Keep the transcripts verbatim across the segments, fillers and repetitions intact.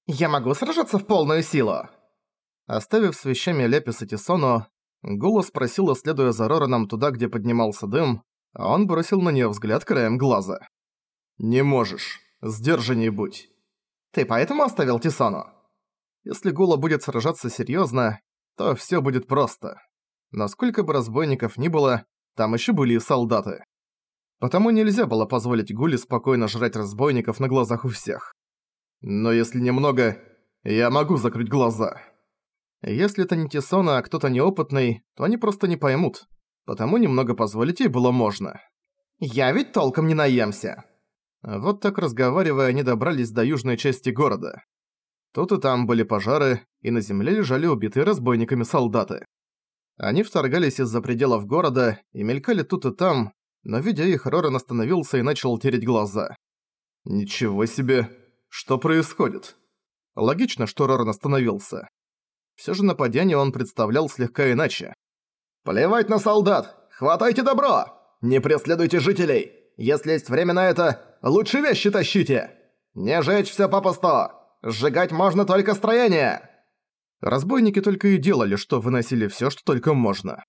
«Я могу сражаться в полную силу?» Оставив с вещами Лепис и Тисону, Гула спросила, следуя за Рораном туда, где поднимался дым, а он бросил на неё взгляд краем глаза. «Не можешь. Сдержанней будь». «Ты поэтому оставил Тисону?» Если Гула будет сражаться серьёзно, то всё будет просто. Но сколько бы разбойников ни было, там ещё были и солдаты. Потому нельзя было позволить Гуле спокойно жрать разбойников на глазах у всех. Но если немного, я могу закрыть глаза. Если это не Тисона, а кто-то неопытный, то они просто не поймут. Потому немного позволить ей было можно. «Я ведь толком не наемся». Вот так разговаривая, они добрались до южной части города. Тут и там были пожары, и на земле лежали убитые разбойниками солдаты. Они вторгались из-за пределов города и мелькали тут и там, но видя их, Роран остановился и начал тереть глаза. «Ничего себе! Что происходит?» Логично, что Роран остановился. Всё же нападение он представлял слегка иначе. «Плевать на солдат! Хватайте добро! Не преследуйте жителей! Если есть время на это, лучше вещи тащите! Не жечь всё попусту! Сжигать можно только строение!» Разбойники только и делали, что выносили всё, что только можно.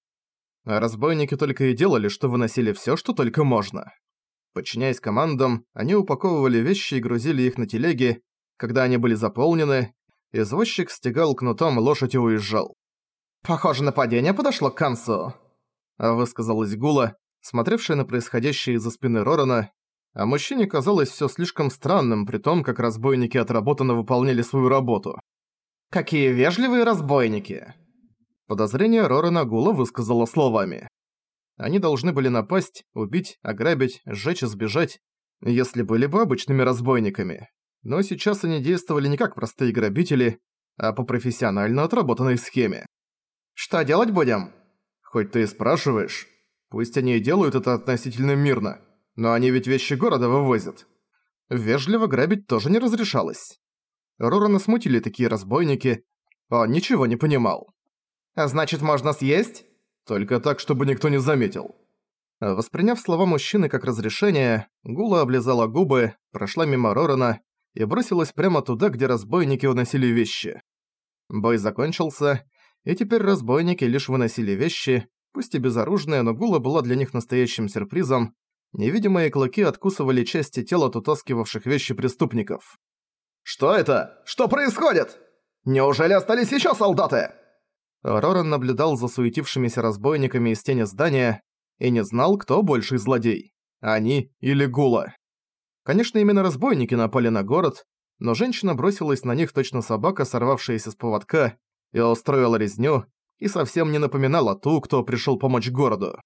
А разбойники только и делали, что выносили всё, что только можно. Подчиняясь командам, они упаковывали вещи и грузили их на телеги. Когда они были заполнены, извозчик стегал кнутом лошадь и уезжал. «Похоже, нападение подошло к концу», — высказалась Гула, смотревшая на происходящее из-за спины Рорана, а мужчине казалось всё слишком странным, при том, как разбойники отработанно выполняли свою работу. «Какие вежливые разбойники!» Подозрение Рорана Гула высказала словами. Они должны были напасть, убить, ограбить, сжечь и сбежать, если были бы обычными разбойниками. Но сейчас они действовали не как простые грабители, а по профессионально отработанной схеме. «Что делать будем?» «Хоть ты и спрашиваешь. Пусть они и делают это относительно мирно, но они ведь вещи города вывозят». Вежливо грабить тоже не разрешалось. Рорана смутили такие разбойники, он ничего не понимал. «А значит, можно съесть?» «Только так, чтобы никто не заметил». Восприняв слова мужчины как разрешение, Гула облизала губы, прошла мимо Рорана и бросилась прямо туда, где разбойники уносили вещи. Бой закончился, и теперь разбойники лишь выносили вещи, пусть и безоружные, но Гула была для них настоящим сюрпризом. Невидимые клыки откусывали части тел от утаскивавших вещи преступников. «Что это? Что происходит? Неужели остались еще солдаты?» Роран наблюдал за суетившимися разбойниками из тени здания и не знал, кто больший злодей – они или Гула. Конечно, именно разбойники напали на город, но женщина бросилась на них точно собака, сорвавшаяся с поводка, и устроила резню, и совсем не напоминала ту, кто пришел помочь городу.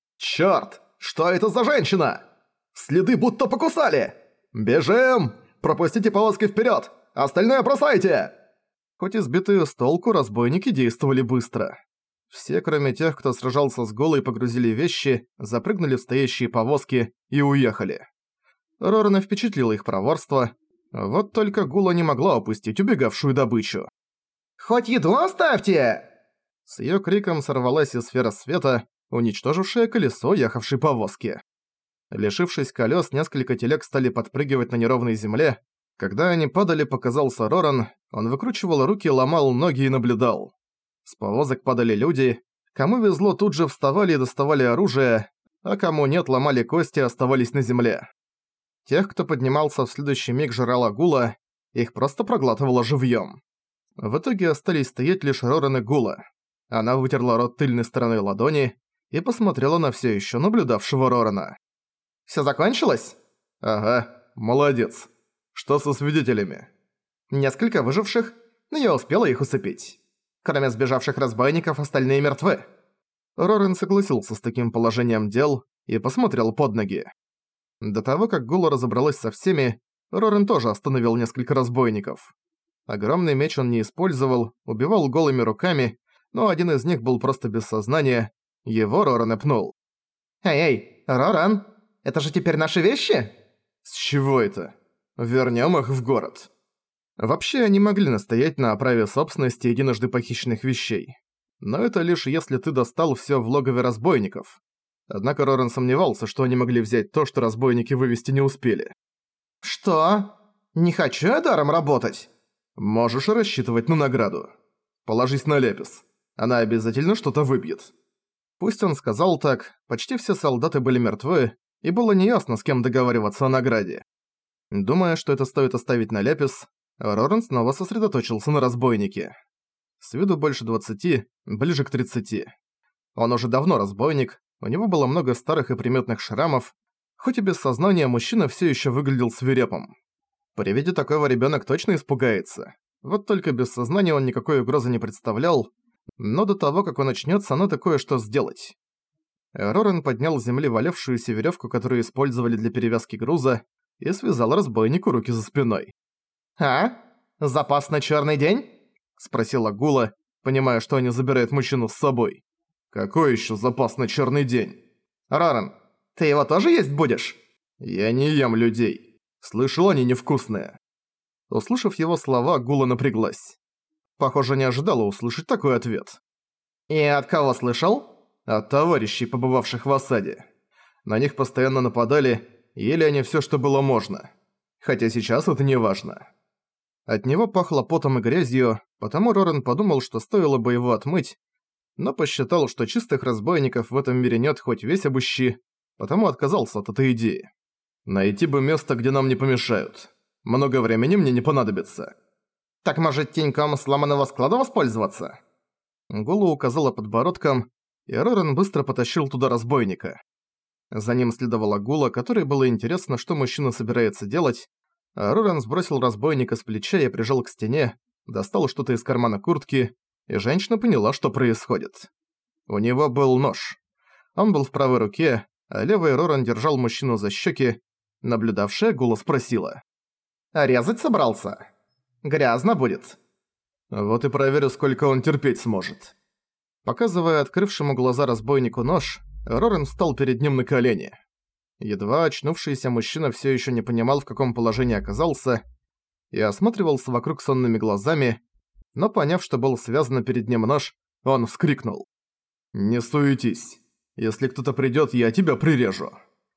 «Чёрт! Что это за женщина? Следы будто покусали! Бежим! Пропустите повозки вперед! Остальное бросайте!» Хоть и сбитые с толку, разбойники действовали быстро. Все, кроме тех, кто сражался с Голой, погрузили вещи, запрыгнули в стоящие повозки и уехали. Рорана впечатлило их проворство, вот только Гула не могла упустить убегавшую добычу. «Хоть еду оставьте!» С её криком сорвалась из сфера света, уничтожившая колесо ехавшей повозки. Лишившись колес, несколько телег стали подпрыгивать на неровной земле. Когда они падали, показался Роран, он выкручивал руки, ломал ноги и наблюдал. С повозок падали люди, кому везло, тут же вставали и доставали оружие, а кому нет, ломали кости и оставались на земле. Тех, кто поднимался в следующий миг, жрала Гула, их просто проглатывала живьём. В итоге остались стоять лишь Роран и Гула. Она вытерла рот тыльной стороной ладони и посмотрела на всё ещё наблюдавшего Рорана. «Всё закончилось?» «Ага, молодец. Что со свидетелями?» «Несколько выживших, но я успела их усыпить. Кроме сбежавших разбойников, остальные мертвы». Роран согласился с таким положением дел и посмотрел под ноги. До того, как Гула разобралась со всеми, Роран тоже остановил несколько разбойников. Огромный меч он не использовал, убивал голыми руками, но один из них был просто без сознания, его Роран и пнул. «Эй-эй, Роран, это же теперь наши вещи?» «С чего это? Вернём их в город». Вообще, они могли настоять на праве собственности единожды похищенных вещей. Но это лишь если ты достал всё в логове разбойников. Однако Роран сомневался, что они могли взять то, что разбойники вывести не успели. «Что? Не хочу я даром работать?» Можешь рассчитывать на награду. Положись на Лепис. Она обязательно что-то выбьет». Пусть он сказал так, почти все солдаты были мертвы, и было неясно, с кем договариваться о награде. Думая, что это стоит оставить на Лепис, Роран снова сосредоточился на разбойнике. С виду больше двадцати, ближе к тридцати. Он уже давно разбойник, у него было много старых и приметных шрамов, хоть и без сознания мужчина все еще выглядел свирепым. При виде такого ребенок точно испугается. Вот только без сознания он никакой угрозы не представлял, но до того, как он очнется, надо кое-что сделать. Роран поднял с земли валявшуюся веревку, которую использовали для перевязки груза, и связал разбойнику руки за спиной. «А? Запас на черный день?» – спросила Гула, понимая, что они забирают мужчину с собой. «Какой еще запас на черный день?» «Роран, ты его тоже есть будешь?» «Я не ем людей. Слышал, они невкусные». Услышав его слова, Гула напряглась. Похоже, не ожидала услышать такой ответ. «И от кого слышал?» «От товарищей, побывавших в осаде. На них постоянно нападали, ели они всё, что было можно. Хотя сейчас это не важно». От него пахло потом и грязью, потому Роран подумал, что стоило бы его отмыть, но посчитал, что чистых разбойников в этом мире нет хоть весь обыщи, потому отказался от этой идеи. «Найти бы место, где нам не помешают. Много времени мне не понадобится». «Так, может, теньком сломанного склада воспользоваться?» Гула указала подбородком, и Роран быстро потащил туда разбойника. За ним следовала Гула, которой было интересно, что мужчина собирается делать, а Роран сбросил разбойника с плеча и прижал к стене, достал что-то из кармана куртки, и женщина поняла, что происходит. У него был нож. Он был в правой руке, а левый Роран держал мужчину за щеки. Наблюдавшая Гула спросила. «А резать собрался? Грязно будет». «Вот и проверю, сколько он терпеть сможет». Показывая открывшему глаза разбойнику нож, Роран встал перед ним на колени. Едва очнувшийся мужчина все еще не понимал, в каком положении оказался, и осматривался вокруг сонными глазами, но поняв, что был связан перед ним нож, он вскрикнул. «Не суетись. Если кто-то придёт, я тебя прирежу».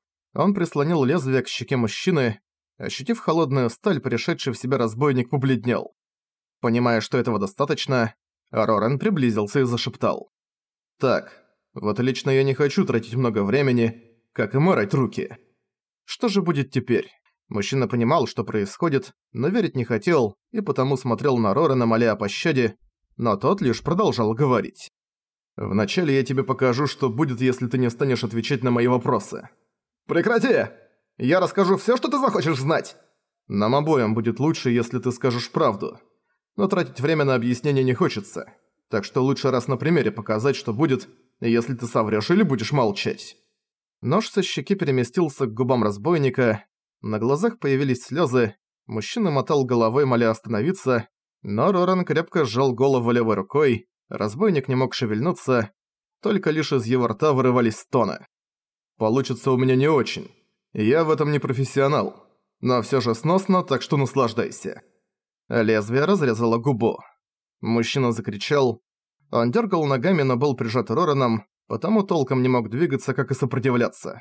Он прислонил лезвие к щеке мужчины. Ощутив холодную сталь, пришедший в себя разбойник побледнел. Понимая, что этого достаточно, Роран приблизился и зашептал. «Так, вот лично я не хочу тратить много времени, как и морать руки». Что же будет теперь? Мужчина понимал, что происходит, но верить не хотел, и потому смотрел на Рорана, моля о пощаде, но тот лишь продолжал говорить. «Вначале я тебе покажу, что будет, если ты не станешь отвечать на мои вопросы». «Прекрати! Я расскажу всё, что ты захочешь знать!» «Нам обоим будет лучше, если ты скажешь правду. Но тратить время на объяснение не хочется, так что лучше раз на примере показать, что будет, если ты соврёшь или будешь молчать». Нож со щеки переместился к губам разбойника, на глазах появились слёзы, мужчина мотал головой, моля остановиться, но Роран крепко сжал голову левой рукой, разбойник не мог шевельнуться, только лишь из его рта вырывались стоны. «Получится у меня не очень. Я в этом не профессионал, но всё же сносно, так что наслаждайся». Лезвие разрезало губу. Мужчина закричал. Он дёргал ногами, но был прижат Рораном, потому толком не мог двигаться, как и сопротивляться.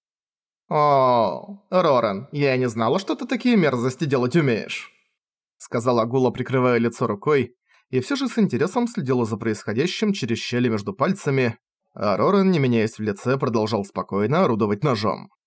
«О, Роран, я не знала, что ты такие мерзости делать умеешь», сказала Гула, прикрывая лицо рукой, и всё же с интересом следила за происходящим через щели между пальцами, а Роран, не меняясь в лице, продолжал спокойно орудовать ножом.